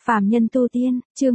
Phàm nhân tu tiên, chương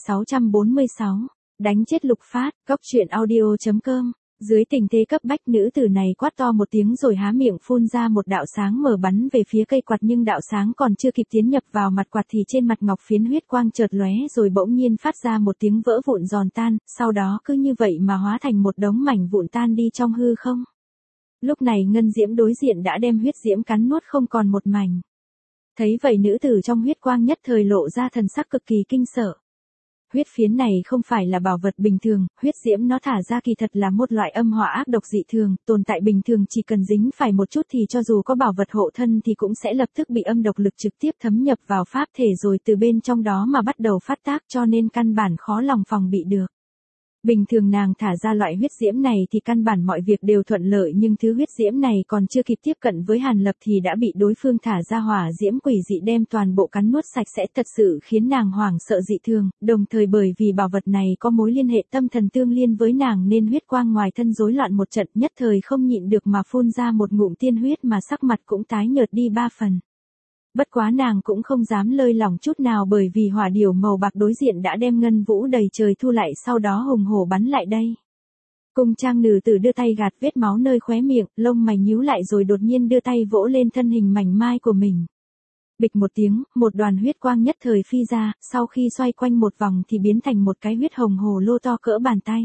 1646, đánh chết Lục Phát, góc truyện audio.com. Dưới tình thế cấp bách, nữ tử này quát to một tiếng rồi há miệng phun ra một đạo sáng mở bắn về phía cây quạt, nhưng đạo sáng còn chưa kịp tiến nhập vào mặt quạt thì trên mặt ngọc phiến huyết quang chợt lóe rồi bỗng nhiên phát ra một tiếng vỡ vụn giòn tan, sau đó cứ như vậy mà hóa thành một đống mảnh vụn tan đi trong hư không. Lúc này ngân diễm đối diện đã đem huyết diễm cắn nuốt không còn một mảnh. Thấy vậy, nữ tử trong huyết quang nhất thời lộ ra thần sắc cực kỳ kinh sợ. Huyết phiến này không phải là bảo vật bình thường, huyết diễm nó thả ra kỳ thật là một loại âm hỏa ác độc dị thường, tồn tại bình thường chỉ cần dính phải một chút thì cho dù có bảo vật hộ thân thì cũng sẽ lập tức bị âm độc lực trực tiếp thấm nhập vào pháp thể rồi từ bên trong đó mà bắt đầu phát tác, cho nên căn bản khó lòng phòng bị được. Bình thường nàng thả ra loại huyết diễm này thì căn bản mọi việc đều thuận lợi, nhưng thứ huyết diễm này còn chưa kịp tiếp cận với Hàn Lập thì đã bị đối phương thả ra hỏa diễm quỷ dị đem toàn bộ cắn nuốt sạch sẽ, thật sự khiến nàng hoảng sợ dị thường, đồng thời bởi vì bảo vật này có mối liên hệ tâm thần tương liên với nàng nên huyết quang ngoài thân rối loạn một trận, nhất thời không nhịn được mà phun ra một ngụm tiên huyết mà sắc mặt cũng tái nhợt đi 3 phần. Bất quá nàng cũng không dám lơi lỏng chút nào, bởi vì hỏa điểu màu bạc đối diện đã đem ngân vũ đầy trời thu lại, sau đó hùng hổ bắn lại đây. Cung trang nữ tử đưa tay gạt vết máu nơi khóe miệng, lông mày nhíu lại rồi đột nhiên đưa tay vỗ lên thân hình mảnh mai của mình. Bịch một tiếng, một đoàn huyết quang nhất thời phi ra, sau khi xoay quanh một vòng thì biến thành một cái huyết hồng hồ lô to cỡ bàn tay.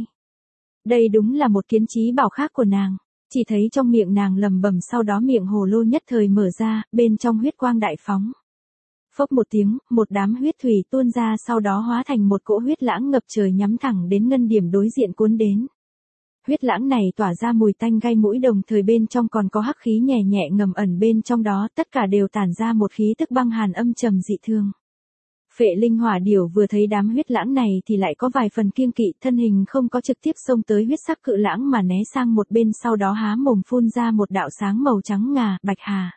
Đây đúng là một kiến chí bảo khác của nàng. Chỉ thấy trong miệng nàng lẩm bẩm, sau đó miệng hồ lô nhất thời mở ra, bên trong huyết quang đại phóng. Phốc một tiếng, một đám huyết thủy tuôn ra, sau đó hóa thành một cỗ huyết lãng ngập trời nhắm thẳng đến ngân điểm đối diện cuốn đến. Huyết lãng này tỏa ra mùi tanh gai mũi, đồng thời bên trong còn có hắc khí nhẹ nhẹ ngầm ẩn bên trong đó, tất cả đều tản ra một khí tức băng hàn âm trầm dị thương. Phệ linh hỏa điểu vừa thấy đám huyết lãng này thì lại có vài phần kiêng kỵ, thân hình không có trực tiếp xông tới huyết sắc cự lãng mà né sang một bên, sau đó há mồm phun ra một đạo sáng màu trắng ngà, bạch hà.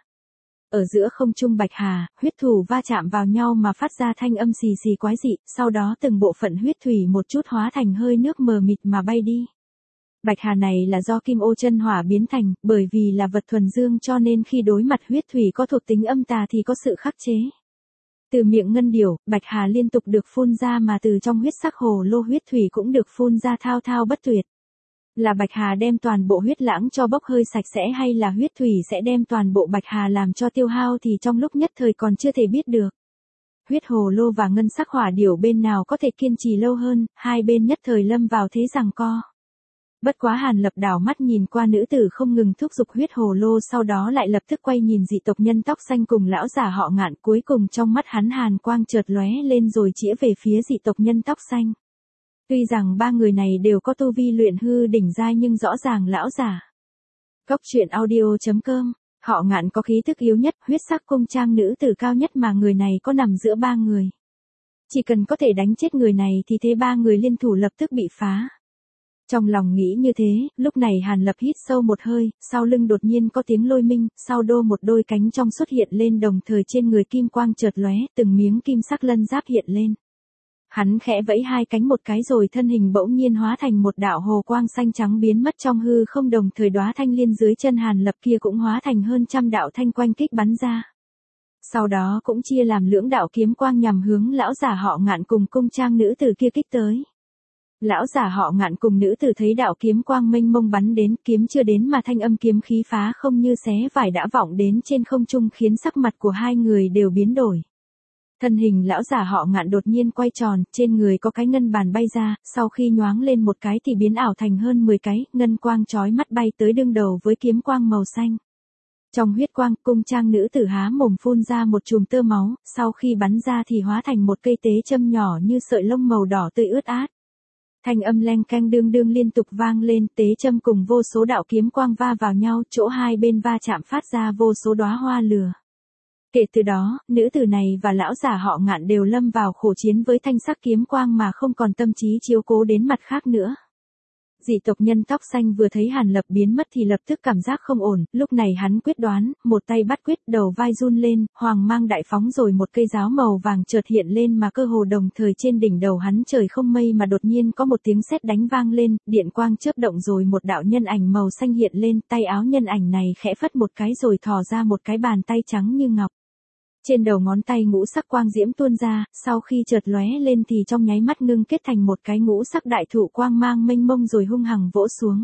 Ở giữa không trung bạch hà, huyết thủ va chạm vào nhau mà phát ra thanh âm xì xì quái dị, sau đó từng bộ phận huyết thủy một chút hóa thành hơi nước mờ mịt mà bay đi. Bạch hà này là do kim ô chân hỏa biến thành, bởi vì là vật thuần dương cho nên khi đối mặt huyết thủy có thuộc tính âm tà thì có sự khắc chế. Từ miệng ngân điểu, bạch hà liên tục được phun ra, mà từ trong huyết sắc hồ lô huyết thủy cũng được phun ra thao thao bất tuyệt. Là bạch hà đem toàn bộ huyết lãng cho bốc hơi sạch sẽ, hay là huyết thủy sẽ đem toàn bộ bạch hà làm cho tiêu hao thì trong lúc nhất thời còn chưa thể biết được. Huyết hồ lô và ngân sắc hỏa điểu bên nào có thể kiên trì lâu hơn, hai bên nhất thời lâm vào thế giằng co. Bất quá Hàn Lập đảo mắt nhìn qua nữ tử không ngừng thúc giục huyết hồ lô, sau đó lại lập tức quay nhìn dị tộc nhân tóc xanh cùng lão giả họ Ngạn, cuối cùng trong mắt hắn hàn quang chợt lóe lên rồi chĩa về phía dị tộc nhân tóc xanh. Tuy rằng ba người này đều có tu vi luyện hư đỉnh giai nhưng rõ ràng lão giả. Góc truyện audio.com, họ Ngạn có khí tức yếu nhất, huyết sắc cung trang nữ tử cao nhất mà người này có nằm giữa ba người. Chỉ cần có thể đánh chết người này thì thế ba người liên thủ lập tức bị phá. Trong lòng nghĩ như thế, lúc này Hàn Lập hít sâu một hơi, sau lưng đột nhiên có tiếng lôi minh, sau một đôi cánh trong xuất hiện lên, đồng thời trên người kim quang chợt lóe, từng miếng kim sắc lân giáp hiện lên. Hắn khẽ vẫy hai cánh một cái rồi thân hình bỗng nhiên hóa thành một đạo hồ quang xanh trắng biến mất trong hư không, đồng thời đóa thanh liên dưới chân Hàn Lập kia cũng hóa thành hơn trăm đạo thanh quanh kích bắn ra. Sau đó cũng chia làm lưỡng đạo kiếm quang nhằm hướng lão giả họ Ngạn cùng cung trang nữ tử kia kích tới. Lão giả họ Ngạn cùng nữ tử thấy đạo kiếm quang mênh mông bắn đến, kiếm chưa đến mà thanh âm kiếm khí phá không như xé vải đã vọng đến trên không trung, khiến sắc mặt của hai người đều biến đổi. Thân hình lão giả họ Ngạn đột nhiên quay tròn, trên người có cái ngân bàn bay ra, sau khi nhoáng lên một cái thì biến ảo thành hơn 10 cái, ngân quang chói mắt bay tới đương đầu với kiếm quang màu xanh. Trong huyết quang, cung trang nữ tử há mồm phun ra một chùm tơ máu, sau khi bắn ra thì hóa thành một cây tế châm nhỏ như sợi lông màu đỏ tươi ướt át. Thanh âm leng keng đương đương liên tục vang lên, tế châm cùng vô số đạo kiếm quang va vào nhau, chỗ hai bên va chạm phát ra vô số đóa hoa lửa. Kể từ đó, nữ tử này và lão giả họ Ngạn đều lâm vào khổ chiến với thanh sắc kiếm quang mà không còn tâm trí chiếu cố đến mặt khác nữa. Dị tộc nhân tóc xanh vừa thấy Hàn Lập biến mất thì lập tức cảm giác không ổn, lúc này hắn quyết đoán, một tay bắt quyết, đầu vai run lên, hoàng mang đại phóng rồi một cây giáo màu vàng chợt hiện lên mà cơ hồ đồng thời trên đỉnh đầu hắn trời không mây mà đột nhiên có một tiếng sét đánh vang lên, điện quang chớp động rồi một đạo nhân ảnh màu xanh hiện lên, tay áo nhân ảnh này khẽ phất một cái rồi thò ra một cái bàn tay trắng như ngọc. Trên đầu ngón tay ngũ sắc quang diễm tuôn ra, sau khi chợt lóe lên thì trong nháy mắt ngưng kết thành một cái ngũ sắc đại thụ quang mang mênh mông rồi hung hăng vỗ xuống.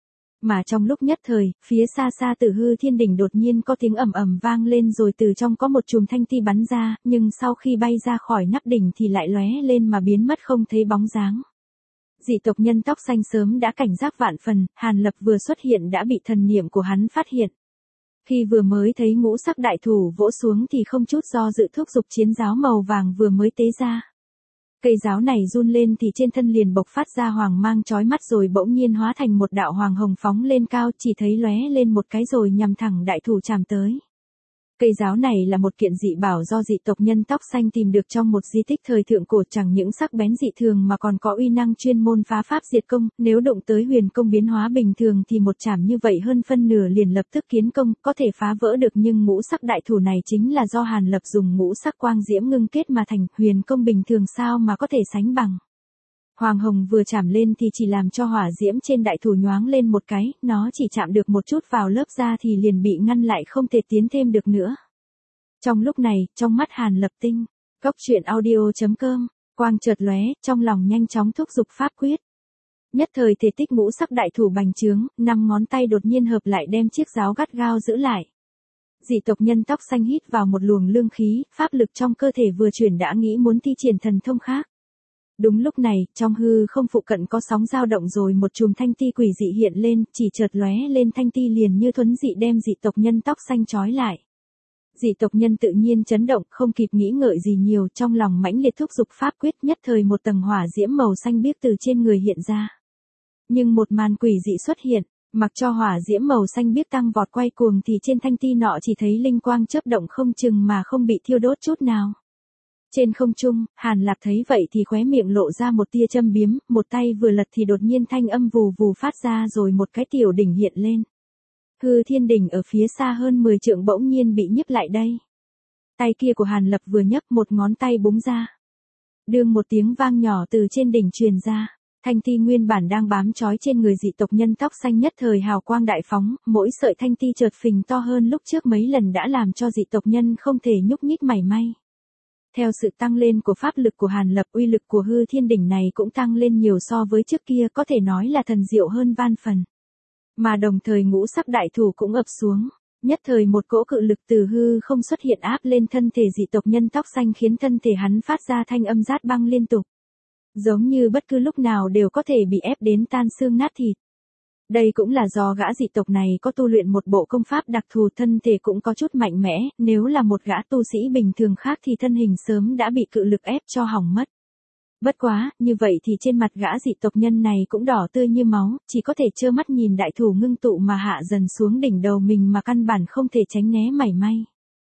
Mà trong lúc nhất thời, phía xa xa từ hư thiên đỉnh đột nhiên có tiếng ầm ầm vang lên rồi từ trong có một chùm thanh ti bắn ra, nhưng sau khi bay ra khỏi nắp đỉnh thì lại lóe lên mà biến mất không thấy bóng dáng. Dị tộc nhân tóc xanh sớm đã cảnh giác vạn phần, Hàn Lập vừa xuất hiện đã bị thần niệm của hắn phát hiện. Khi vừa mới thấy ngũ sắc đại thủ vỗ xuống thì không chút do dự thúc giục chiến giáo màu vàng vừa mới tế ra. Cây giáo này run lên thì trên thân liền bộc phát ra hoàng mang chói mắt rồi bỗng nhiên hóa thành một đạo hoàng hồng phóng lên cao, chỉ thấy lóe lên một cái rồi nhằm thẳng đại thủ chạm tới. Cây giáo này là một kiện dị bảo do dị tộc nhân tóc xanh tìm được trong một di tích thời thượng cổ, chẳng những sắc bén dị thường mà còn có uy năng chuyên môn phá pháp diệt công, nếu đụng tới huyền công biến hóa bình thường thì một chạm như vậy hơn phân nửa liền lập tức kiến công, có thể phá vỡ được, nhưng ngũ sắc đại thủ này chính là do Hàn Lập dùng ngũ sắc quang diễm ngưng kết mà thành, huyền công bình thường sao mà có thể sánh bằng. Hoàng hồng vừa chạm lên thì chỉ làm cho hỏa diễm trên đại thủ nhoáng lên một cái, nó chỉ chạm được một chút vào lớp da thì liền bị ngăn lại không thể tiến thêm được nữa. Trong lúc này, trong mắt Hàn Lập tinh, cốc truyện audio.com, quang chợt lóe, trong lòng nhanh chóng thúc giục pháp quyết. Nhất thời thể tích ngũ sắc đại thủ bành trướng, 5 ngón tay đột nhiên hợp lại đem chiếc giáo gắt gao giữ lại. Dị tộc nhân tóc xanh hít vào một luồng lương khí, pháp lực trong cơ thể vừa chuyển đã nghĩ muốn thi triển thần thông khác. Đúng lúc này, trong hư không phụ cận có sóng dao động rồi một chùm thanh ti quỷ dị hiện lên, chỉ chợt lóe lên thanh ti liền như thuấn dị đem dị tộc nhân tóc xanh trói lại. Dị tộc nhân tự nhiên chấn động, không kịp nghĩ ngợi gì nhiều, trong lòng mãnh liệt thúc giục pháp quyết, nhất thời một tầng hỏa diễm màu xanh biếc từ trên người hiện ra. Nhưng một màn quỷ dị xuất hiện, mặc cho hỏa diễm màu xanh biếc tăng vọt quay cuồng thì trên thanh ti nọ chỉ thấy linh quang chớp động không chừng mà không bị thiêu đốt chút nào. Trên không trung, Hàn Lạc thấy vậy thì khóe miệng lộ ra một tia châm biếm, một tay vừa lật thì đột nhiên thanh âm vù vù phát ra rồi một cái tiểu đỉnh hiện lên. Hư thiên đỉnh ở phía xa hơn 10 trượng bỗng nhiên bị nhấc lại đây. Tay kia của Hàn Lập vừa nhấc, một ngón tay búng ra. Đương một tiếng vang nhỏ từ trên đỉnh truyền ra, thanh ti nguyên bản đang bám trói trên người dị tộc nhân tóc xanh nhất thời hào quang đại phóng, mỗi sợi thanh ti chợt phình to hơn lúc trước mấy lần đã làm cho dị tộc nhân không thể nhúc nhích mảy may. Theo sự tăng lên của pháp lực của Hàn Lập, uy lực của hư thiên đỉnh này cũng tăng lên nhiều so với trước kia, có thể nói là thần diệu hơn van phần. Mà đồng thời ngũ sắc đại thủ cũng ập xuống, nhất thời một cỗ cự lực từ hư không xuất hiện áp lên thân thể dị tộc nhân tóc xanh khiến thân thể hắn phát ra thanh âm rát băng liên tục. Giống như bất cứ lúc nào đều có thể bị ép đến tan xương nát thịt. Đây cũng là do gã dị tộc này có tu luyện một bộ công pháp đặc thù, thân thể cũng có chút mạnh mẽ, nếu là một gã tu sĩ bình thường khác thì thân hình sớm đã bị cự lực ép cho hỏng mất. Bất quá, như vậy thì trên mặt gã dị tộc nhân này cũng đỏ tươi như máu, chỉ có thể trơ mắt nhìn đại thủ ngưng tụ mà hạ dần xuống đỉnh đầu mình mà căn bản không thể tránh né mảy may.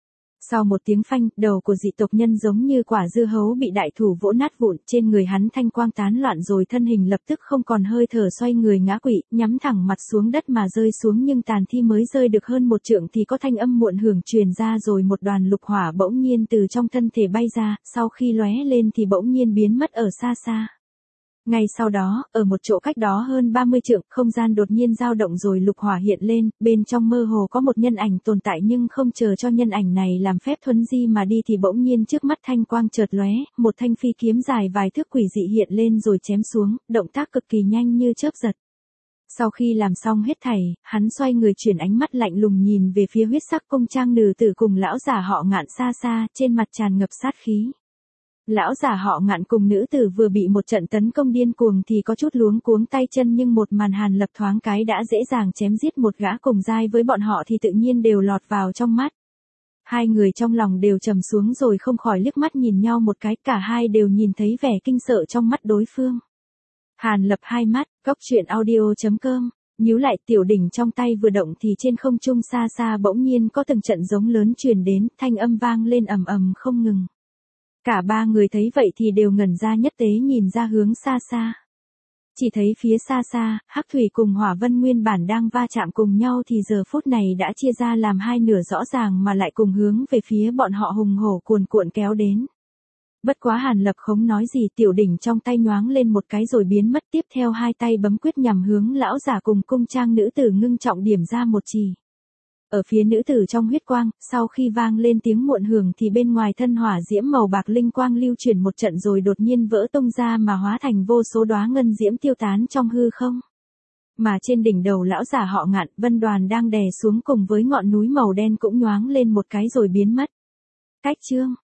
Sau một tiếng phanh, đầu của dị tộc nhân giống như quả dưa hấu bị đại thủ vỗ nát vụn, trên người hắn thanh quang tán loạn rồi thân hình lập tức không còn hơi thở, xoay người ngã quỵ, nhắm thẳng mặt xuống đất mà rơi xuống, nhưng tàn thi mới rơi được hơn một trượng thì có thanh âm muộn hưởng truyền ra rồi một đoàn lục hỏa bỗng nhiên từ trong thân thể bay ra, sau khi lóe lên thì bỗng nhiên biến mất ở xa xa. Ngay sau đó, ở một chỗ cách đó hơn 30 trượng, không gian đột nhiên dao động rồi lục hỏa hiện lên, bên trong mơ hồ có một nhân ảnh tồn tại, nhưng không chờ cho nhân ảnh này làm phép thuấn di mà đi thì bỗng nhiên trước mắt thanh quang chợt lóe, một thanh phi kiếm dài vài thước quỷ dị hiện lên rồi chém xuống, động tác cực kỳ nhanh như chớp giật. Sau khi làm xong hết thảy, hắn xoay người chuyển ánh mắt lạnh lùng nhìn về phía huyết sắc công trang nữ tử cùng lão giả họ Ngạn xa xa, trên mặt tràn ngập sát khí. Lão giả họ Ngạn cùng nữ tử vừa bị một trận tấn công điên cuồng thì có chút luống cuống tay chân, nhưng một màn Hàn Lập thoáng cái đã dễ dàng chém giết một gã cùng giai với bọn họ thì tự nhiên đều lọt vào trong mắt. Hai người trong lòng đều trầm xuống rồi không khỏi liếc mắt nhìn nhau một cái, cả hai đều nhìn thấy vẻ kinh sợ trong mắt đối phương. Hàn Lập hai mắt, cốc truyện audio.com, nhíu lại, tiểu đỉnh trong tay vừa động thì trên không trung xa xa bỗng nhiên có từng trận giống lớn truyền đến, thanh âm vang lên ầm ầm không ngừng. Cả ba người thấy vậy thì đều ngẩn ra, nhất tế nhìn ra hướng xa xa. Chỉ thấy phía xa xa, Hắc Thủy cùng Hỏa Vân nguyên bản đang va chạm cùng nhau thì giờ phút này đã chia ra làm hai nửa rõ ràng mà lại cùng hướng về phía bọn họ hùng hổ cuồn cuộn kéo đến. Bất quá Hàn Lập không nói gì, tiểu đỉnh trong tay nhoáng lên một cái rồi biến mất, tiếp theo hai tay bấm quyết nhằm hướng lão giả cùng cung trang nữ tử ngưng trọng điểm ra một chỉ. Ở phía nữ tử trong huyết quang, sau khi vang lên tiếng muộn hưởng thì bên ngoài thân hỏa diễm màu bạc linh quang lưu chuyển một trận rồi đột nhiên vỡ tung ra mà hóa thành vô số đóa ngân diễm tiêu tán trong hư không. Mà trên đỉnh đầu lão giả họ Ngạn, vân đoàn đang đè xuống cùng với ngọn núi màu đen cũng nhoáng lên một cái rồi biến mất. Cách chương